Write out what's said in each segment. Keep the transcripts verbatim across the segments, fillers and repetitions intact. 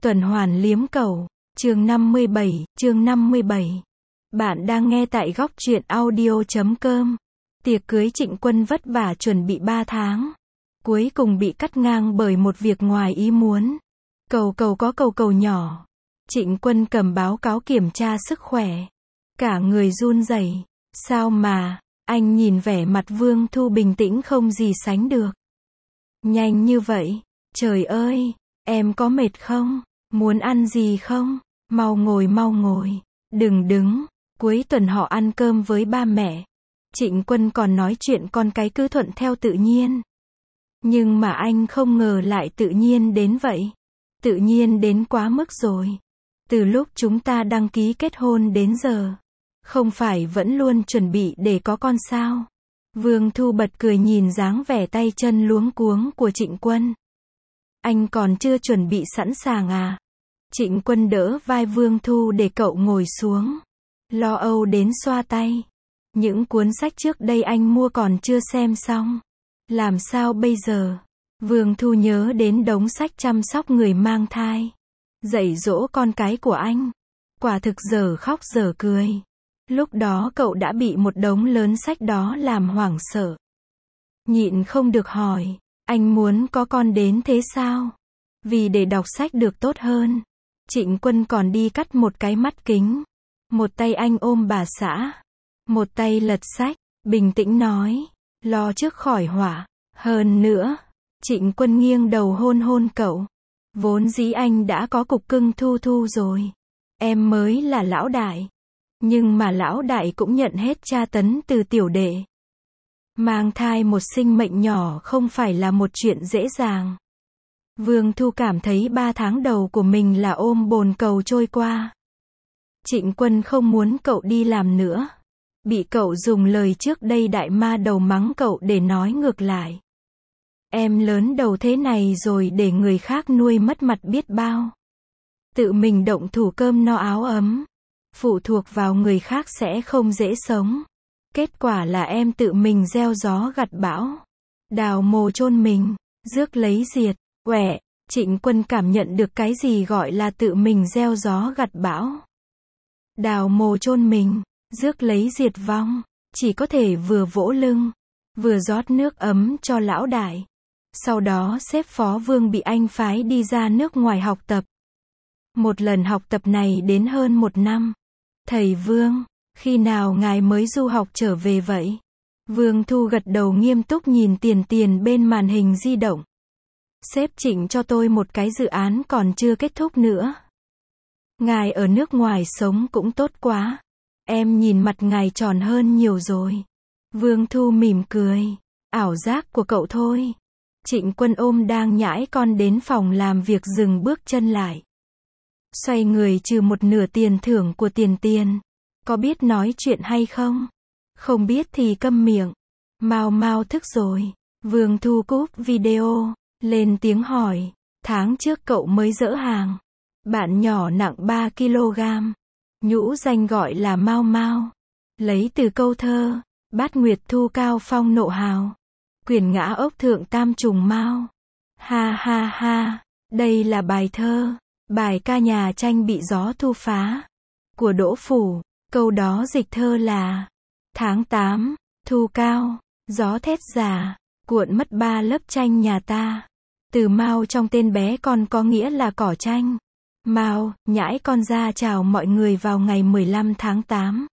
Tuần hoàn liếm cầu, chương năm mươi bảy, chương năm mươi bảy. Bạn đang nghe tại góc truyện audio chấm com. Tiệc cưới Trịnh Quân vất vả chuẩn bị ba tháng. Cuối cùng bị cắt ngang bởi một việc ngoài ý muốn. Cầu cầu có cầu cầu nhỏ. Trịnh Quân cầm báo cáo kiểm tra sức khỏe. Cả người run rẩy. Sao mà, anh nhìn vẻ mặt Vương Thu bình tĩnh không gì sánh được. Nhanh như vậy, trời ơi, em có mệt không? Muốn ăn gì không? Mau ngồi mau ngồi. Đừng đứng. Cuối tuần họ ăn cơm với ba mẹ. Trịnh Quân còn nói chuyện con cái cứ thuận theo tự nhiên. Nhưng mà anh không ngờ lại tự nhiên đến vậy. Tự nhiên đến quá mức rồi. Từ lúc chúng ta đăng ký kết hôn đến giờ. Không phải vẫn luôn chuẩn bị để có con sao? Vương Thu bật cười nhìn dáng vẻ tay chân luống cuống của Trịnh Quân. Anh còn chưa chuẩn bị sẵn sàng à? Trịnh Quân đỡ vai Vương Thu để cậu ngồi xuống. Lo âu đến xoa tay. Những cuốn sách trước đây anh mua còn chưa xem xong. Làm sao bây giờ? Vương Thu nhớ đến đống sách chăm sóc người mang thai. Dạy dỗ con cái của anh. Quả thực giờ khóc giờ cười. Lúc đó cậu đã bị một đống lớn sách đó làm hoảng sợ. Nhịn không được hỏi, anh muốn có con đến thế sao? Vì để đọc sách được tốt hơn. Trịnh Quân còn đi cắt một cái mắt kính. Một tay anh ôm bà xã. Một tay lật sách, bình tĩnh nói, lo trước khỏi họa. Hơn nữa, Trịnh Quân nghiêng đầu hôn hôn cậu. Vốn dĩ anh đã có cục cưng Thu Thu rồi. Em mới là lão đại. Nhưng mà lão đại cũng nhận hết tra tấn từ tiểu đệ. Mang thai một sinh mệnh nhỏ không phải là một chuyện dễ dàng. Vương Thu cảm thấy ba tháng đầu của mình là ôm bồn cầu trôi qua. Trịnh Quân không muốn cậu đi làm nữa. Bị cậu dùng lời trước đây đại ma đầu mắng cậu để nói ngược lại. Em lớn đầu thế này rồi để người khác nuôi mất mặt biết bao. Tự mình động thủ cơm no áo ấm. Phụ thuộc vào người khác sẽ không dễ sống. Kết quả là em tự mình gieo gió gặt bão. Đào mồ chôn mình, rước lấy diệt. Quẻ, Trịnh Quân cảm nhận được cái gì gọi là tự mình gieo gió gặt bão. Đào mồ chôn mình, rước lấy diệt vong. Chỉ có thể vừa vỗ lưng, vừa rót nước ấm cho lão đại. Sau đó sếp Phó Vương bị anh phái đi ra nước ngoài học tập. Một lần học tập này đến hơn một năm. Thầy Vương, khi nào ngài mới du học trở về vậy? Vương Thu gật đầu nghiêm túc nhìn tiền tiền bên màn hình di động. Sếp Trịnh cho tôi một cái dự án còn chưa kết thúc nữa. Ngài ở nước ngoài sống cũng tốt quá. Em nhìn mặt ngài tròn hơn nhiều rồi. Vương Thu mỉm cười. Ảo giác của cậu thôi. Trịnh Quân ôm đang nhãi con đến phòng làm việc dừng bước chân lại. Xoay người trừ một nửa tiền thưởng của tiền tiền. Có biết nói chuyện hay không? Không biết thì câm miệng. Mau mau thức rồi. Vương Thu cúp video. Lên tiếng hỏi. Tháng trước cậu mới dỡ hàng. Bạn nhỏ nặng ba ki lô gam. Nhũ danh gọi là Mau Mau. Lấy từ câu thơ. Bát Nguyệt thu cao phong nộ hào. Quyền ngã ốc thượng tam trùng mau. Ha ha ha. Đây là bài thơ. Bài ca nhà tranh bị gió thu phá. Của Đỗ Phủ. Câu đó dịch thơ là. Tháng tám. Thu cao. Gió thét già. Cuộn mất ba lớp tranh nhà ta. Từ Mao trong tên bé con có nghĩa là cỏ tranh. Mao, nhãi con ra chào mọi người vào ngày mười lăm tháng tám.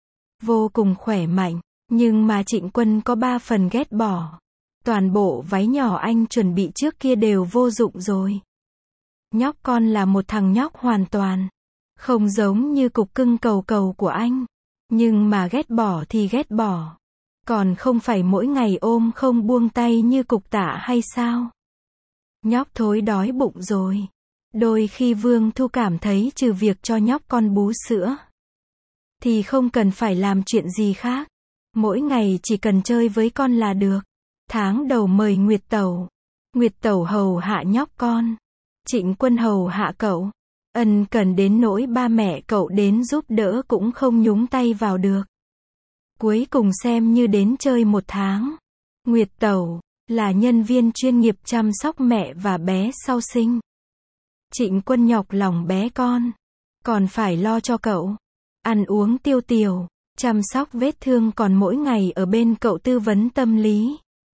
Vô cùng khỏe mạnh. Nhưng mà Trịnh Quân có ba phần ghét bỏ. Toàn bộ váy nhỏ anh chuẩn bị trước kia đều vô dụng rồi. Nhóc con là một thằng nhóc hoàn toàn. Không giống như cục cưng cầu cầu của anh. Nhưng mà ghét bỏ thì ghét bỏ. Còn không phải mỗi ngày ôm không buông tay như cục tạ hay sao? Nhóc thối đói bụng rồi. Đôi khi Vương Thu cảm thấy trừ việc cho nhóc con bú sữa. Thì không cần phải làm chuyện gì khác. Mỗi ngày chỉ cần chơi với con là được. Tháng đầu mời Nguyệt Tẩu. Nguyệt Tẩu hầu hạ nhóc con. Trịnh Quân hầu hạ cậu. Ân cần đến nỗi ba mẹ cậu đến giúp đỡ cũng không nhúng tay vào được. Cuối cùng xem như đến chơi một tháng. Nguyệt Tẩu là nhân viên chuyên nghiệp chăm sóc mẹ và bé sau sinh. Trịnh Quân nhọc lòng bé con, còn phải lo cho cậu, ăn uống tiêu tiểu, chăm sóc vết thương, còn mỗi ngày ở bên cậu tư vấn tâm lý.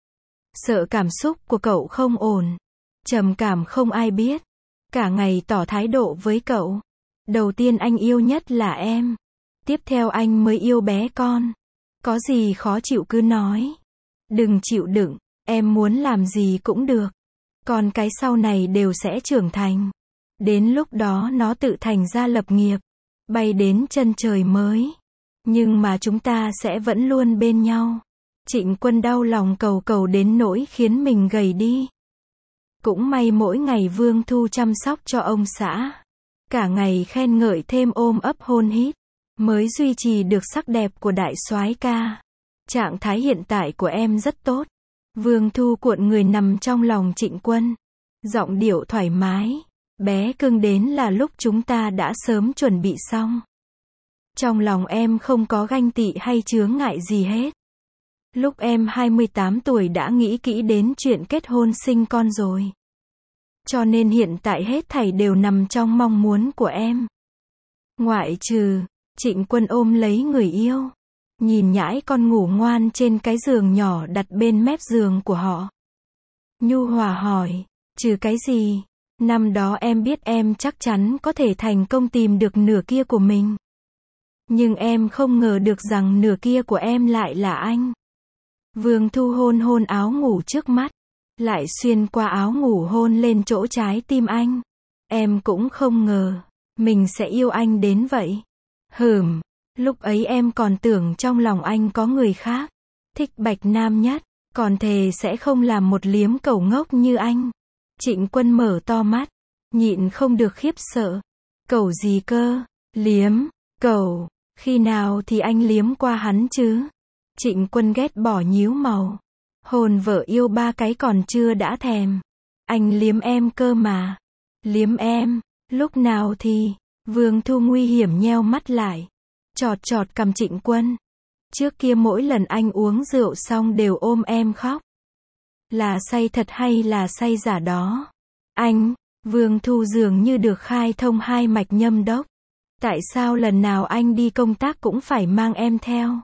Sợ cảm xúc của cậu không ổn, trầm cảm không ai biết, cả ngày tỏ thái độ với cậu. Đầu tiên anh yêu nhất là em, tiếp theo anh mới yêu bé con. Có gì khó chịu cứ nói, đừng chịu đựng, em muốn làm gì cũng được. Còn cái sau này đều sẽ trưởng thành. Đến lúc đó nó tự thành ra lập nghiệp, bay đến chân trời mới. Nhưng mà chúng ta sẽ vẫn luôn bên nhau. Trịnh Quân đau lòng cầu cầu đến nỗi khiến mình gầy đi. Cũng may mỗi ngày Vương Thu chăm sóc cho ông xã, cả ngày khen ngợi thêm ôm ấp hôn hít, mới duy trì được sắc đẹp của đại soái ca. Trạng thái hiện tại của em rất tốt. Vương Thu cuộn người nằm trong lòng Trịnh Quân, giọng điệu thoải mái. Bé cưng đến là lúc chúng ta đã sớm chuẩn bị xong. Trong lòng em không có ganh tị hay chướng ngại gì hết. Lúc em hai mươi tám tuổi đã nghĩ kỹ đến chuyện kết hôn sinh con rồi. Cho nên hiện tại hết thảy đều nằm trong mong muốn của em. Ngoại trừ, Trịnh Quân ôm lấy người yêu, nhìn nhãi con ngủ ngoan trên cái giường nhỏ đặt bên mép giường của họ. Nhu hòa hỏi, trừ cái gì? Năm đó em biết em chắc chắn có thể thành công tìm được nửa kia của mình. Nhưng em không ngờ được rằng nửa kia của em lại là anh. Vương Thu hôn hôn áo ngủ trước mắt, lại xuyên qua áo ngủ hôn lên chỗ trái tim anh. Em cũng không ngờ, mình sẽ yêu anh đến vậy. Hừm, lúc ấy em còn tưởng trong lòng anh có người khác. Thích Bạch Nam nhất, còn thề sẽ không làm một liếm cẩu ngốc như anh. Trịnh Quân mở to mắt, nhịn không được khiếp sợ. Cẩu gì cơ? Liếm, cẩu, khi nào thì anh liếm qua hắn chứ? Trịnh Quân ghét bỏ nhíu màu. Hôn vợ yêu ba cái còn chưa đã thèm. Anh liếm em cơ mà. Liếm em, lúc nào thì? Vương Thu nguy hiểm nheo mắt lại, chọt chọt cằm Trịnh Quân. Trước kia mỗi lần anh uống rượu xong đều ôm em khóc. Là say thật hay là say giả đó? Anh, Vương Thu dường như được khai thông hai mạch nhâm đốc. Tại sao lần nào anh đi công tác cũng phải mang em theo?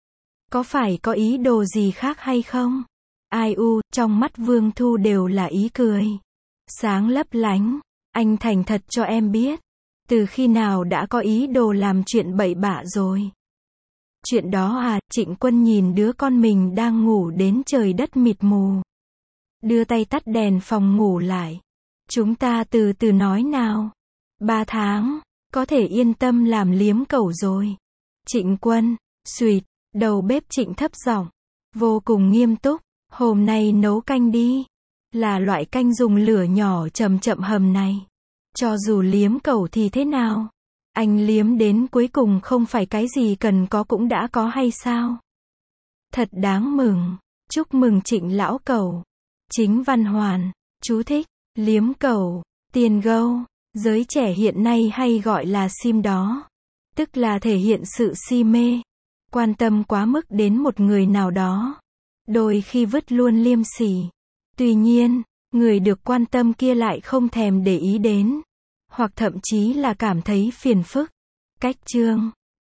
Có phải có ý đồ gì khác hay không? Ai u, trong mắt Vương Thu đều là ý cười. Sáng lấp lánh, anh thành thật cho em biết. Từ khi nào đã có ý đồ làm chuyện bậy bạ rồi? Chuyện đó à? Trịnh Quân nhìn đứa con mình đang ngủ đến trời đất mịt mù, đưa tay tắt đèn phòng ngủ lại. Chúng ta từ từ nói nào. Ba tháng, có thể yên tâm làm liếm cẩu rồi. Trịnh Quân, suýt, đầu bếp Trịnh thấp giọng, vô cùng nghiêm túc. Hôm nay nấu canh đi. Là loại canh dùng lửa nhỏ chậm chậm hầm này. Cho dù liếm cẩu thì thế nào? Anh liếm đến cuối cùng không phải cái gì cần có cũng đã có hay sao? Thật đáng mừng. Chúc mừng Trịnh lão cẩu. Chính văn hoàn. Chú thích. Liếm cẩu, tiền gâu. Giới trẻ hiện nay hay gọi là sim đó. Tức là thể hiện sự si mê, quan tâm quá mức đến một người nào đó. Đôi khi vứt luôn liêm sỉ. Tuy nhiên, người được quan tâm kia lại không thèm để ý đến. Hoặc thậm chí là cảm thấy phiền phức. Cách chương